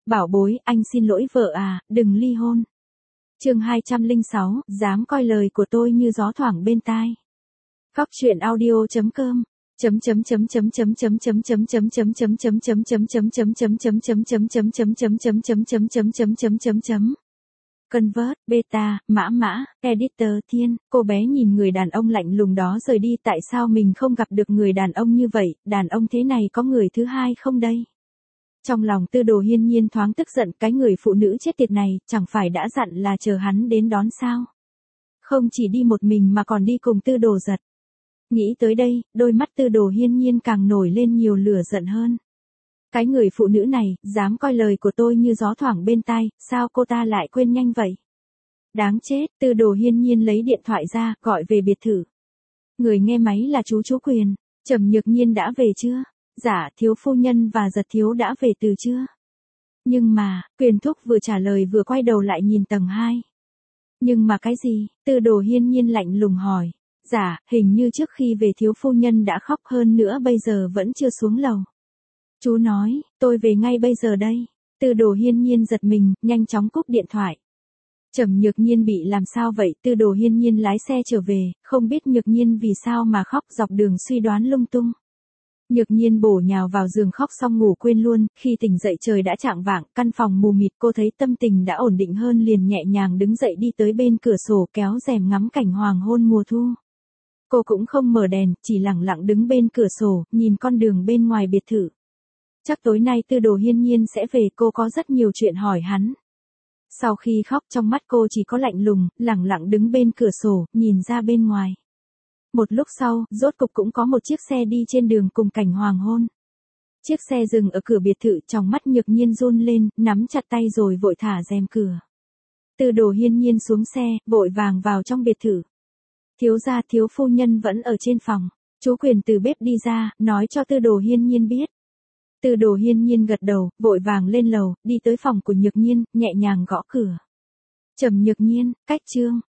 Bảo bối, anh xin lỗi vợ à, đừng ly hôn. Chương 206, dám coi lời của tôi như gió thoảng bên tai. Cóc truyện audio.com Convert, beta, mã, editor thiên, cô bé nhìn người đàn ông lạnh lùng đó rời đi, tại sao mình không gặp được người đàn ông như vậy, đàn ông thế này có người thứ hai không đây? Trong lòng Tư Đồ Hiên Nhiên thoáng tức giận, cái người phụ nữ chết tiệt này, chẳng phải đã dặn là chờ hắn đến đón sao? Không chỉ đi một mình mà còn đi cùng Tư Đồ Giật. Nghĩ tới đây, đôi mắt Tư Đồ Hiên Nhiên càng nổi lên nhiều lửa giận hơn. Cái người phụ nữ này, dám coi lời của tôi như gió thoảng bên tai, sao cô ta lại quên nhanh vậy? Đáng chết, Tư Đồ Hiên Nhiên lấy điện thoại ra, gọi về biệt thự. Người nghe máy là chú Quyền. Trầm Nhược Nhiên đã về chưa? Dạ, thiếu phu nhân và Giật thiếu đã về từ chưa? Nhưng mà, Quyền thúc vừa trả lời vừa quay đầu lại nhìn tầng 2. Nhưng mà cái gì? Tư Đồ Hiên Nhiên lạnh lùng hỏi. Dạ, hình như trước khi về thiếu phu nhân đã khóc, hơn nữa bây giờ vẫn chưa xuống lầu. Chú nói, tôi về ngay bây giờ đây. Tư Đồ Hiên Nhiên giật mình, nhanh chóng cúp điện thoại. Trầm Nhược Nhiên bị làm sao vậy? Tư Đồ Hiên Nhiên lái xe trở về, không biết Nhược Nhiên vì sao mà khóc, dọc đường suy đoán lung tung. Nhược Nhiên bổ nhào vào giường khóc xong ngủ quên luôn, khi tỉnh dậy trời đã chạng vạng, căn phòng mù mịt, cô thấy tâm tình đã ổn định hơn liền nhẹ nhàng đứng dậy đi tới bên cửa sổ kéo rèm ngắm cảnh hoàng hôn mùa thu. Cô cũng không mở đèn, chỉ lặng lặng đứng bên cửa sổ, nhìn con đường bên ngoài biệt thự. Chắc tối nay Tư Đồ Hiên Nhiên sẽ về, cô có rất nhiều chuyện hỏi hắn. Sau khi khóc trong mắt cô chỉ có lạnh lùng, lặng lặng đứng bên cửa sổ, nhìn ra bên ngoài. Một lúc sau, rốt cục cũng có một chiếc xe đi trên đường cùng cảnh hoàng hôn. Chiếc xe dừng ở cửa biệt thự, trong mắt Nhược Nhiên run lên, nắm chặt tay rồi vội thả rèm cửa. Tư Đồ Hiên Nhiên xuống xe, vội vàng vào trong biệt thự. Thiếu gia thiếu phu nhân vẫn ở trên phòng. Chú Quyền từ bếp đi ra, nói cho Tư Đồ Hiên Nhiên biết. Tư Đồ Hiên Nhiên gật đầu, vội vàng lên lầu, đi tới phòng của Nhược Nhiên, nhẹ nhàng gõ cửa. Trầm Nhược Nhiên, cách Trương,